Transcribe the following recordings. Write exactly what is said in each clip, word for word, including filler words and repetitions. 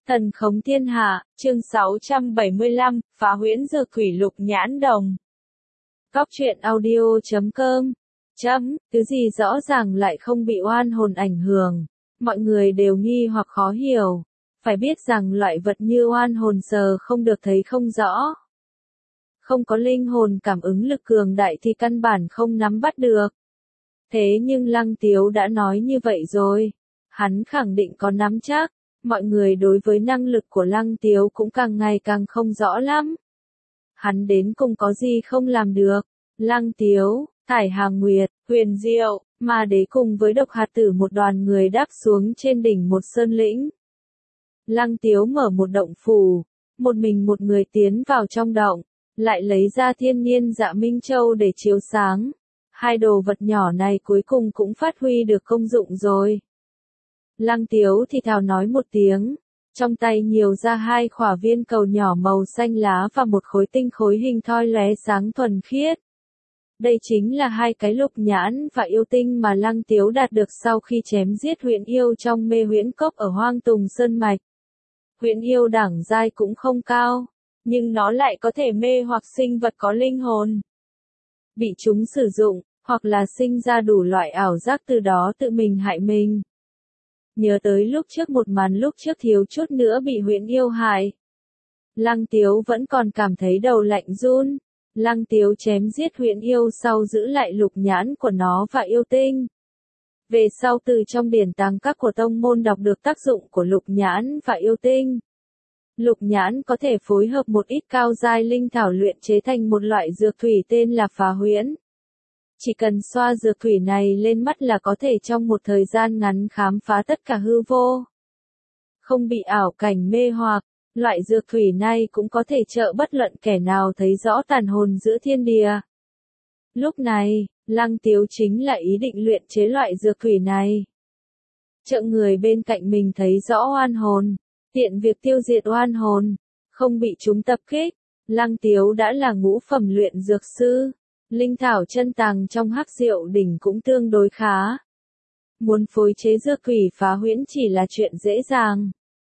Thần khống thiên hạ, chương sáu trăm bảy mươi lăm, phá huyễn dược thủy lục nhãn đồng. Góc truyện audio chấm com. Chấm, thứ gì rõ ràng lại không bị oan hồn ảnh hưởng. Mọi người đều nghi hoặc khó hiểu. Phải biết rằng loại vật như oan hồn sờ không được thấy không rõ. Không có linh hồn cảm ứng lực cường đại thì căn bản không nắm bắt được. Thế nhưng Lăng Tiếu đã nói như vậy rồi. Hắn khẳng định có nắm chắc. Mọi người đối với năng lực của Lăng Tiếu cũng càng ngày càng không rõ lắm. Hắn đến cùng có gì không làm được. Lăng Tiếu, Thải Hà Nguyệt, Huyền Diệu, Ma Đế cùng với Độc Hạt Tử một đoàn người đáp xuống trên đỉnh một sơn lĩnh. Lăng Tiếu mở một động phủ, một mình một người tiến vào trong động, lại lấy ra Thiên Niên Dạ Minh Châu để chiếu sáng. Hai đồ vật nhỏ này cuối cùng cũng phát huy được công dụng rồi. Lăng Tiếu thì thào nói một tiếng, trong tay nhiều ra hai khỏa viên cầu nhỏ màu xanh lá và một khối tinh khối hình thoi lóe sáng thuần khiết. Đây chính là hai cái lục nhãn và yêu tinh mà Lăng Tiếu đạt được sau khi chém giết huyễn yêu trong mê huyễn cốc ở Hoang Tùng Sơn Mạch. Huyễn yêu đẳng giai cũng không cao, nhưng nó lại có thể mê hoặc sinh vật có linh hồn. Bị chúng sử dụng, hoặc là sinh ra đủ loại ảo giác từ đó tự mình hại mình. Nhớ tới lúc trước một màn lúc trước thiếu chút nữa bị huyễn yêu hại. Lăng Tiếu vẫn còn cảm thấy đầu lạnh run. Lăng Tiếu chém giết huyễn yêu sau giữ lại lục nhãn của nó và yêu tinh. Về sau từ trong điển tàng các của tông môn đọc được tác dụng của lục nhãn và yêu tinh. Lục nhãn có thể phối hợp một ít cao giai linh thảo luyện chế thành một loại dược thủy tên là phá huyễn. Chỉ cần xoa dược thủy này lên mắt là có thể trong một thời gian ngắn khám phá tất cả hư vô. Không bị ảo cảnh mê hoặc, loại dược thủy này cũng có thể trợ bất luận kẻ nào thấy rõ tàn hồn giữa thiên địa. Lúc này, Lăng Tiếu chính là ý định luyện chế loại dược thủy này. Trợ người bên cạnh mình thấy rõ oan hồn, tiện việc tiêu diệt oan hồn, không bị chúng tập kích. Lăng Tiếu đã là ngũ phẩm luyện dược sư. Linh thảo chân tàng trong Hắc Diệu đỉnh cũng tương đối khá. Muốn phối chế dược thủy phá huyễn chỉ là chuyện dễ dàng.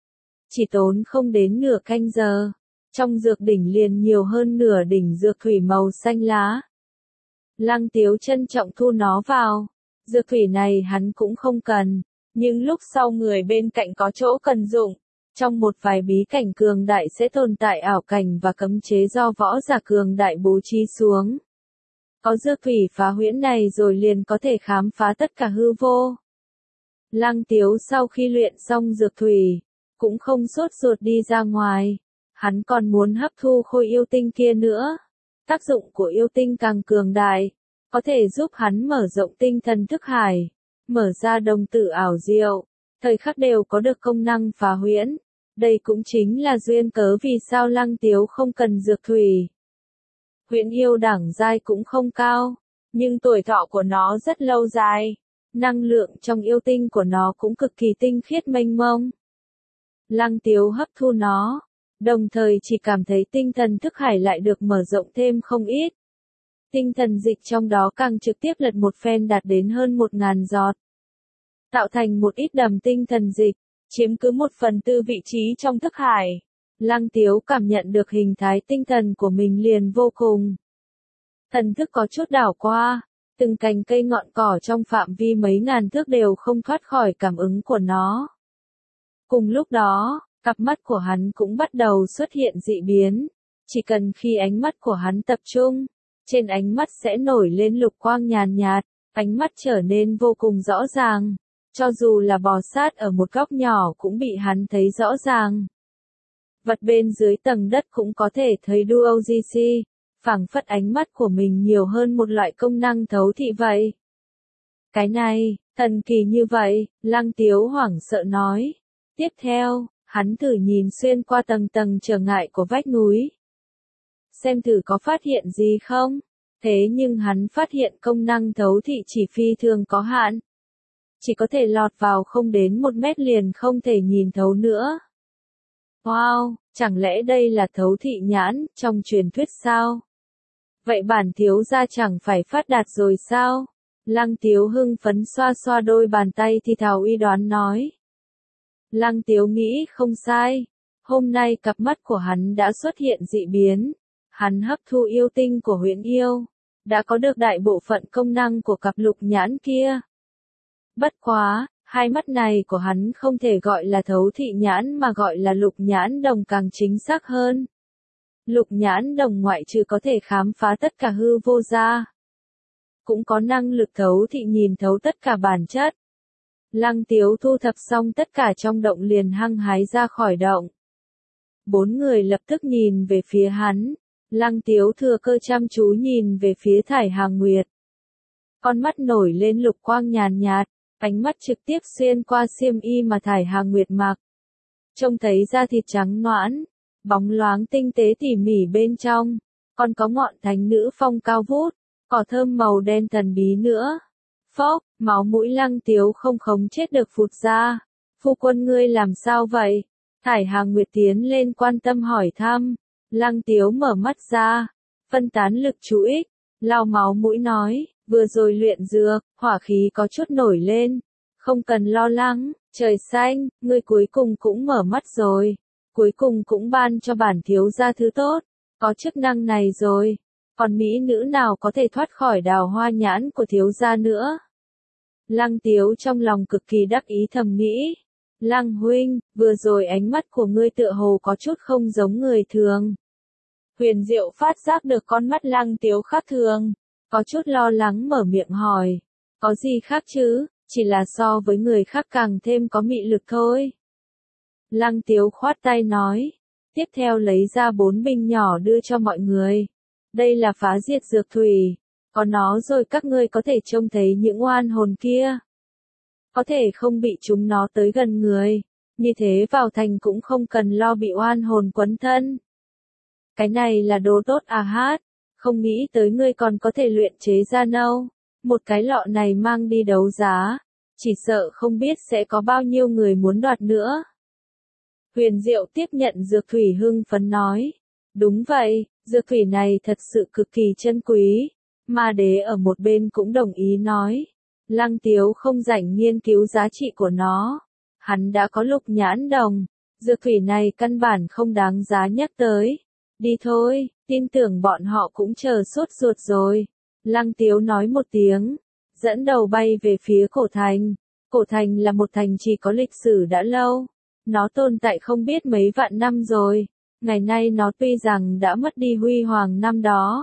Chỉ tốn không đến nửa canh giờ. Trong dược đỉnh liền nhiều hơn nửa đỉnh dược thủy màu xanh lá. Lăng Tiếu trân trọng thu nó vào. Dược thủy này hắn cũng không cần. Nhưng lúc sau người bên cạnh có chỗ cần dụng. Trong một vài bí cảnh cường đại sẽ tồn tại ảo cảnh và cấm chế do võ giả cường đại bố trí xuống. Có dược thủy phá huyễn này rồi liền có thể khám phá tất cả hư vô. Lăng Tiếu sau khi luyện xong dược thủy, cũng không sốt ruột đi ra ngoài. Hắn còn muốn hấp thu khối yêu tinh kia nữa. Tác dụng của yêu tinh càng cường đại, có thể giúp hắn mở rộng tinh thần thức hải, mở ra đồng tử ảo diệu, thời khắc đều có được công năng phá huyễn. Đây cũng chính là duyên cớ vì sao Lăng Tiếu không cần dược thủy. Huyễn yêu đẳng giai cũng không cao, nhưng tuổi thọ của nó rất lâu dài. Năng lượng trong yêu tinh của nó cũng cực kỳ tinh khiết mênh mông. Lăng Tiếu hấp thu nó, đồng thời chỉ cảm thấy tinh thần thức hải lại được mở rộng thêm không ít. Tinh thần dịch trong đó càng trực tiếp lật một phen đạt đến hơn một ngàn giọt. Tạo thành một ít đầm tinh thần dịch, chiếm cứ một phần tư vị trí trong thức hải. Lăng Tiếu cảm nhận được hình thái tinh thần của mình liền vô cùng. Thần thức có chút đảo qua, từng cành cây ngọn cỏ trong phạm vi mấy ngàn thước đều không thoát khỏi cảm ứng của nó. Cùng lúc đó, cặp mắt của hắn cũng bắt đầu xuất hiện dị biến. Chỉ cần khi ánh mắt của hắn tập trung, trên ánh mắt sẽ nổi lên lục quang nhàn nhạt, ánh mắt trở nên vô cùng rõ ràng. Cho dù là bò sát ở một góc nhỏ cũng bị hắn thấy rõ ràng. Vật bên dưới tầng đất cũng có thể thấy Duo giê xê, phảng phất ánh mắt của mình nhiều hơn một loại công năng thấu thị vậy. Cái này, thần kỳ như vậy, Lăng Tiếu hoảng sợ nói. Tiếp theo, hắn thử nhìn xuyên qua tầng tầng trở ngại của vách núi. Xem thử có phát hiện gì không? Thế nhưng hắn phát hiện công năng thấu thị chỉ phi thường có hạn. Chỉ có thể lọt vào không đến một mét liền không thể nhìn thấu nữa. Wow, chẳng lẽ đây là thấu thị nhãn, trong truyền thuyết sao? Vậy bản thiếu gia chẳng phải phát đạt rồi sao? Lăng Tiếu hưng phấn xoa xoa đôi bàn tay thì thào uy đoán nói. Lăng Tiếu nghĩ không sai. Hôm nay cặp mắt của hắn đã xuất hiện dị biến. Hắn hấp thu yêu tinh của huyễn yêu. Đã có được đại bộ phận công năng của cặp lục nhãn kia. Bất quá, hai mắt này của hắn không thể gọi là thấu thị nhãn mà gọi là lục nhãn đồng càng chính xác hơn. Lục nhãn đồng ngoại trừ có thể khám phá tất cả hư vô ra, cũng có năng lực thấu thị nhìn thấu tất cả bản chất. Lăng Tiếu thu thập xong tất cả trong động liền hăng hái ra khỏi động. Bốn người lập tức nhìn về phía hắn. Lăng Tiếu thừa cơ chăm chú nhìn về phía Thải Hà Nguyệt. Con mắt nổi lên lục quang nhàn nhạt, ánh mắt trực tiếp xuyên qua xiêm y mà Thải Hà Nguyệt mặc. Trông thấy da thịt trắng nõn, bóng loáng tinh tế tỉ mỉ bên trong, còn có ngọn thánh nữ phong cao vút, cỏ thơm màu đen thần bí nữa. Phốc, máu mũi Lăng Tiếu không khống chết được phụt ra. Phu quân ngươi làm sao vậy? Thải Hà Nguyệt tiến lên quan tâm hỏi thăm. Lăng Tiếu mở mắt ra, phân tán lực chú ích, lau máu mũi nói, vừa rồi luyện dược, hỏa khí có chút nổi lên. Không cần lo lắng, trời xanh, ngươi cuối cùng cũng mở mắt rồi. Cuối cùng cũng ban cho bản thiếu gia thứ tốt, có chức năng này rồi. Còn mỹ nữ nào có thể thoát khỏi đào hoa nhãn của thiếu gia nữa? Lăng Tiếu trong lòng cực kỳ đắc ý thầm nghĩ. Lăng huynh, vừa rồi ánh mắt của ngươi tựa hồ có chút không giống người thường. Huyền Diệu phát giác được con mắt Lăng Tiếu khác thường, có chút lo lắng mở miệng hỏi. Có gì khác chứ, chỉ là so với người khác càng thêm có mị lực thôi. Lăng Tiếu khoát tay nói. Tiếp theo lấy ra bốn bình nhỏ đưa cho mọi người. Đây là phá diệt dược thủy. Có nó rồi các ngươi có thể trông thấy những oan hồn kia. Có thể không bị chúng nó tới gần người. Như thế vào thành cũng không cần lo bị oan hồn quấn thân. Cái này là đồ tốt à hát. Không nghĩ tới ngươi còn có thể luyện chế ra nâu. Một cái lọ này mang đi đấu giá. Chỉ sợ không biết sẽ có bao nhiêu người muốn đoạt nữa. Huyền Diệu tiếp nhận dược thủy hưng phấn nói. Đúng vậy, dược thủy này thật sự cực kỳ chân quý. Ma Đế ở một bên cũng đồng ý nói. Lăng Tiếu không rảnh nghiên cứu giá trị của nó. Hắn đã có lục nhãn đồng. Dược thủy này căn bản không đáng giá nhắc tới. Đi thôi, tin tưởng bọn họ cũng chờ sốt ruột rồi. Lăng Tiếu nói một tiếng. Dẫn đầu bay về phía cổ thành. Cổ thành là một thành chỉ có lịch sử đã lâu. Nó tồn tại không biết mấy vạn năm rồi. Ngày nay nó tuy rằng đã mất đi huy hoàng năm đó,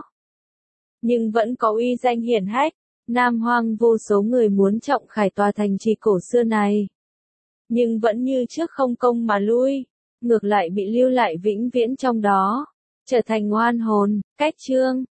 nhưng vẫn có uy danh hiển hách. Nam Hoang vô số người muốn trọng khải tòa thành trì cổ xưa này. Nhưng vẫn như trước không công mà lui. Ngược lại bị lưu lại vĩnh viễn trong đó. Trở thành oan hồn, cách chương.